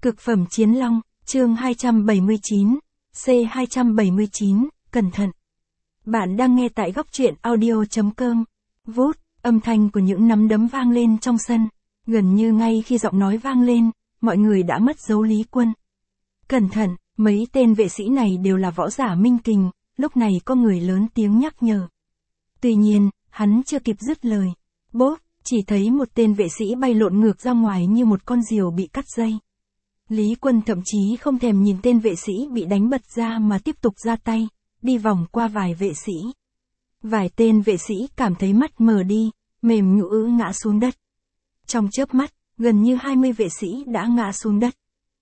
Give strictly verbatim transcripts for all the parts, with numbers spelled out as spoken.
Cực phẩm chiến long, chương hai trăm bảy mươi chín, C hai trăm bảy mươi chín, cẩn thận. Bạn đang nghe tại góc truyện audio chấm com. Vút, âm thanh của những nắm đấm vang lên trong sân. Gần như ngay khi giọng nói vang lên, mọi người đã mất dấu Lý Quân. Cẩn thận, mấy tên vệ sĩ này đều là võ giả minh kình, lúc này có người lớn tiếng nhắc nhở. Tuy nhiên, hắn chưa kịp dứt lời. Bốp, chỉ thấy một tên vệ sĩ bay lộn ngược ra ngoài như một con diều bị cắt dây. Lý Quân thậm chí không thèm nhìn tên vệ sĩ bị đánh bật ra mà tiếp tục ra tay, đi vòng qua vài vệ sĩ. Vài tên vệ sĩ cảm thấy mắt mờ đi, mềm nhũn ngã xuống đất. Trong chớp mắt, gần như hai mươi vệ sĩ đã ngã xuống đất.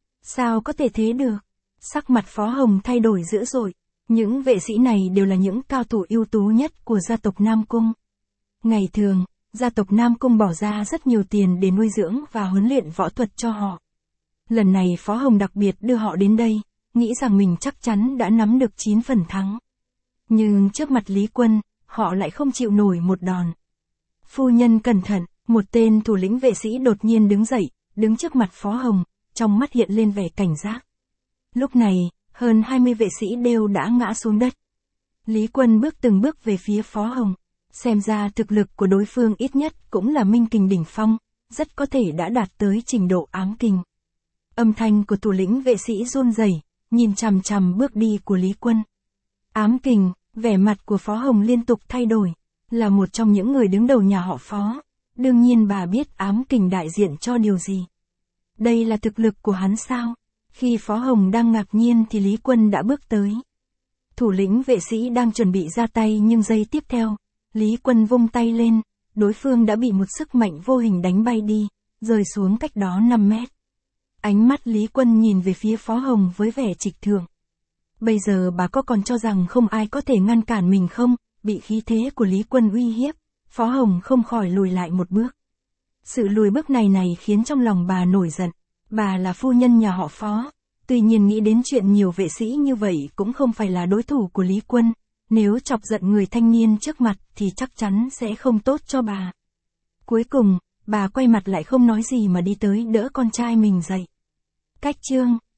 Sao có thể thế được? Sắc mặt Phó Hồng thay đổi dữ dội. Những vệ sĩ này đều là những cao thủ ưu tú nhất của gia tộc Nam Cung. Ngày thường, gia tộc Nam Cung bỏ ra rất nhiều tiền để nuôi dưỡng và huấn luyện võ thuật cho họ. Lần này Phó Hồng đặc biệt đưa họ đến đây, nghĩ rằng mình chắc chắn đã nắm được chín phần thắng. Nhưng trước mặt Lý Quân, họ lại không chịu nổi một đòn. Phu nhân cẩn thận, một tên thủ lĩnh vệ sĩ đột nhiên đứng dậy, đứng trước mặt Phó Hồng, trong mắt hiện lên vẻ cảnh giác. Lúc này, hơn hai mươi vệ sĩ đều đã ngã xuống đất. Lý Quân bước từng bước về phía Phó Hồng. Xem ra thực lực của đối phương ít nhất cũng là minh kình đỉnh phong, rất có thể đã đạt tới trình độ ám kình. Âm thanh của thủ lĩnh vệ sĩ run rẩy, nhìn chằm chằm bước đi của Lý Quân. Ám kình, vẻ mặt của Phó Hồng liên tục thay đổi, là một trong những người đứng đầu nhà họ Phó. Đương nhiên bà biết ám kình đại diện cho điều gì. Đây là thực lực của hắn sao? Khi Phó Hồng đang ngạc nhiên thì Lý Quân đã bước tới. Thủ lĩnh vệ sĩ đang chuẩn bị ra tay nhưng giây tiếp theo, Lý Quân vung tay lên, đối phương đã bị một sức mạnh vô hình đánh bay đi, rơi xuống cách đó năm mét. Ánh mắt Lý Quân nhìn về phía Phó Hồng với vẻ trịch thượng. Bây giờ bà có còn cho rằng không ai có thể ngăn cản mình không? Bị khí thế của Lý Quân uy hiếp, Phó Hồng không khỏi lùi lại một bước. Sự lùi bước này này khiến trong lòng bà nổi giận. Bà là phu nhân nhà họ Phó, tuy nhiên nghĩ đến chuyện nhiều vệ sĩ như vậy cũng không phải là đối thủ của Lý Quân. Nếu chọc giận người thanh niên trước mặt thì chắc chắn sẽ không tốt cho bà. Cuối cùng, bà quay mặt lại không nói gì mà đi tới đỡ con trai mình dậy. Cách chương